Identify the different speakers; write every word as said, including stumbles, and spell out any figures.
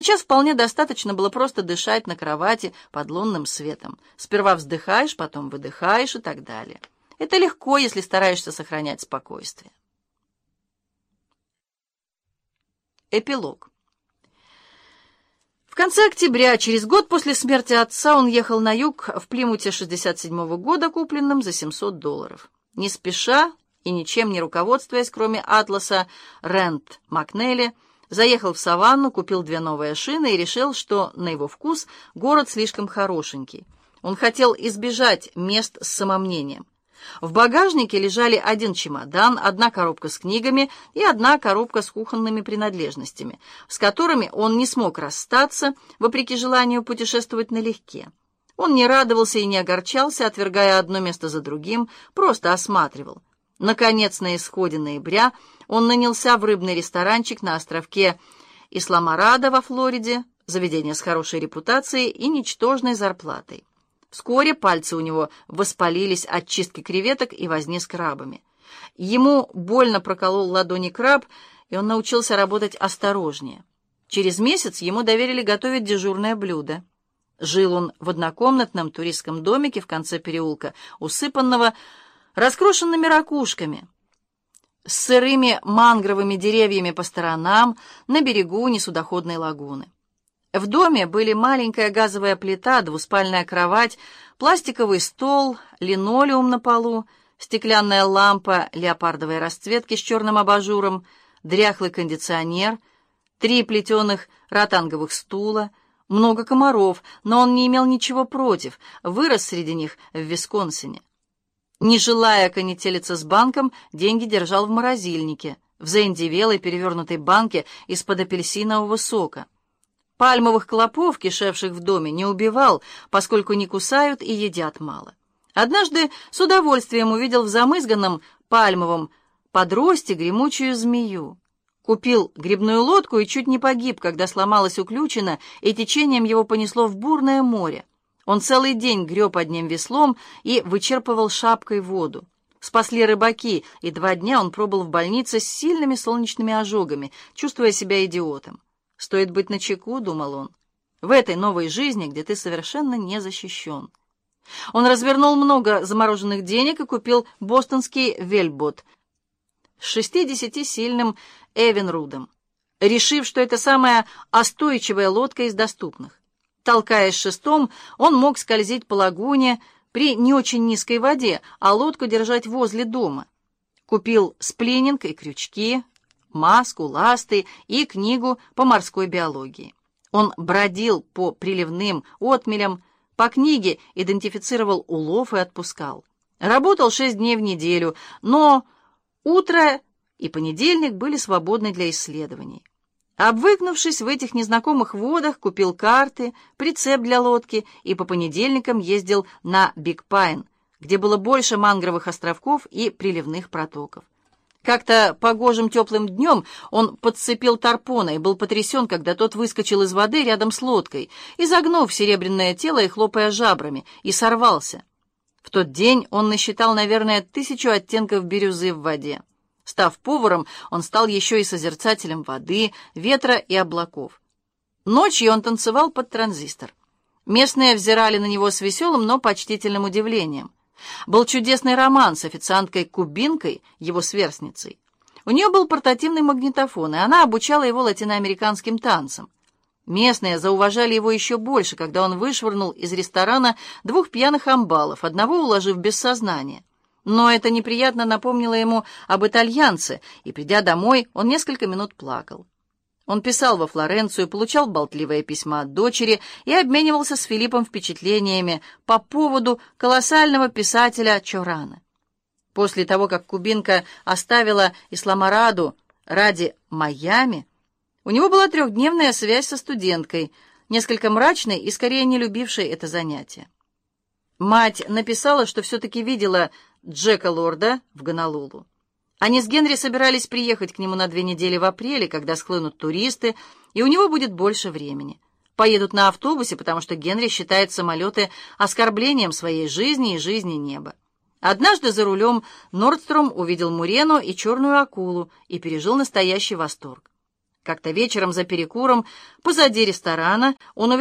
Speaker 1: Сейчас вполне достаточно было просто дышать на кровати под лунным светом. Сперва вздыхаешь, потом выдыхаешь и так далее. Это легко, если стараешься сохранять спокойствие. Эпилог. В конце октября, через год после смерти отца, он ехал на юг в Плимуте шестьдесят седьмого года, купленном за семьсот долларов. Не спеша и ничем не руководствуясь, кроме атласа Рэнд Макнелли, заехал в саванну, купил две новые шины и решил, что, на его вкус, город слишком хорошенький. Он хотел избежать мест с самомнением. В багажнике лежали один чемодан, одна коробка с книгами и одна коробка с кухонными принадлежностями, с которыми он не смог расстаться, вопреки желанию путешествовать налегке. Он не радовался и не огорчался, отвергая одно место за другим, просто осматривал. Наконец, на исходе ноября он нанялся в рыбный ресторанчик на островке Исламорадо во Флориде, заведение с хорошей репутацией и ничтожной зарплатой. Вскоре пальцы у него воспалились от чистки креветок и возни с крабами. Ему больно проколол ладони краб, и он научился работать осторожнее. Через месяц ему доверили готовить дежурное блюдо. Жил он в однокомнатном туристском домике в конце переулка, усыпанного раскрошенными ракушками, с сырыми мангровыми деревьями по сторонам на берегу несудоходной лагуны. В доме были маленькая газовая плита, двуспальная кровать, пластиковый стол, линолеум на полу, стеклянная лампа леопардовой расцветки с черным абажуром, дряхлый кондиционер, три плетеных ротанговых стула, много комаров, но он не имел ничего против, вырос среди них в Висконсине. Не желая конетелиться с банком, деньги держал в морозильнике, в заиндевелой перевернутой банке из-под апельсинового сока. Пальмовых клопов, кишевших в доме, не убивал, поскольку не кусают и едят мало. Однажды с удовольствием увидел в замызганном пальмовом подросте гремучую змею. Купил грибную лодку и чуть не погиб, когда сломалась уключина, и течением его понесло в бурное море. Он целый день греб одним веслом и вычерпывал шапкой воду. Спасли рыбаки, и два дня он пробыл в больнице с сильными солнечными ожогами, чувствуя себя идиотом. «Стоит быть начеку», — думал он, — «в этой новой жизни, где ты совершенно не защищен». Он развернул много замороженных денег и купил бостонский вельбот с шестидесятисильным Эвенрудом, решив, что это самая остойчивая лодка из доступных. Толкаясь шестом, он мог скользить по лагуне при не очень низкой воде, а лодку держать возле дома. Купил сплиннинг и крючки, маску, ласты и книгу по морской биологии. Он бродил по приливным отмелям, по книге идентифицировал улов и отпускал. Работал шесть дней в неделю, но утро и понедельник были свободны для исследований. Обвыкнувшись в этих незнакомых водах, купил карты, прицеп для лодки и по понедельникам ездил на Биг Пайн, где было больше мангровых островков и приливных протоков. Как-то погожим теплым днем он подцепил тарпона и был потрясен, когда тот выскочил из воды рядом с лодкой, изогнув серебряное тело и хлопая жабрами, и сорвался. В тот день он насчитал, наверное, тысячу оттенков бирюзы в воде. Став поваром, он стал еще и созерцателем воды, ветра и облаков. Ночью он танцевал под транзистор. Местные взирали на него с веселым, но почтительным удивлением. Был чудесный роман с официанткой-кубинкой, его сверстницей. У нее был портативный магнитофон, и она обучала его латиноамериканским танцам. Местные зауважали его еще больше, когда он вышвырнул из ресторана двух пьяных амбалов, одного уложив без сознания. Но это неприятно напомнило ему об итальянце, и, придя домой, он несколько минут плакал. Он писал во Флоренцию, получал болтливые письма от дочери и обменивался с Филиппом впечатлениями по поводу колоссального писателя Чорана. После того, как кубинка оставила Исламораду ради Майами, у него была трехдневная связь со студенткой, несколько мрачной и скорее не любившей это занятие. Мать написала, что все-таки видела Джека Лорда в Гонолулу. Они с Генри собирались приехать к нему на две недели в апреле, когда схлынут туристы, и у него будет больше времени. Поедут на автобусе, потому что Генри считает самолеты оскорблением своей жизни и жизни неба. Однажды за рулем Нордстром увидел мурену и черную акулу и пережил настоящий восторг.
Speaker 2: Как-то вечером за перекуром позади ресторана он увидел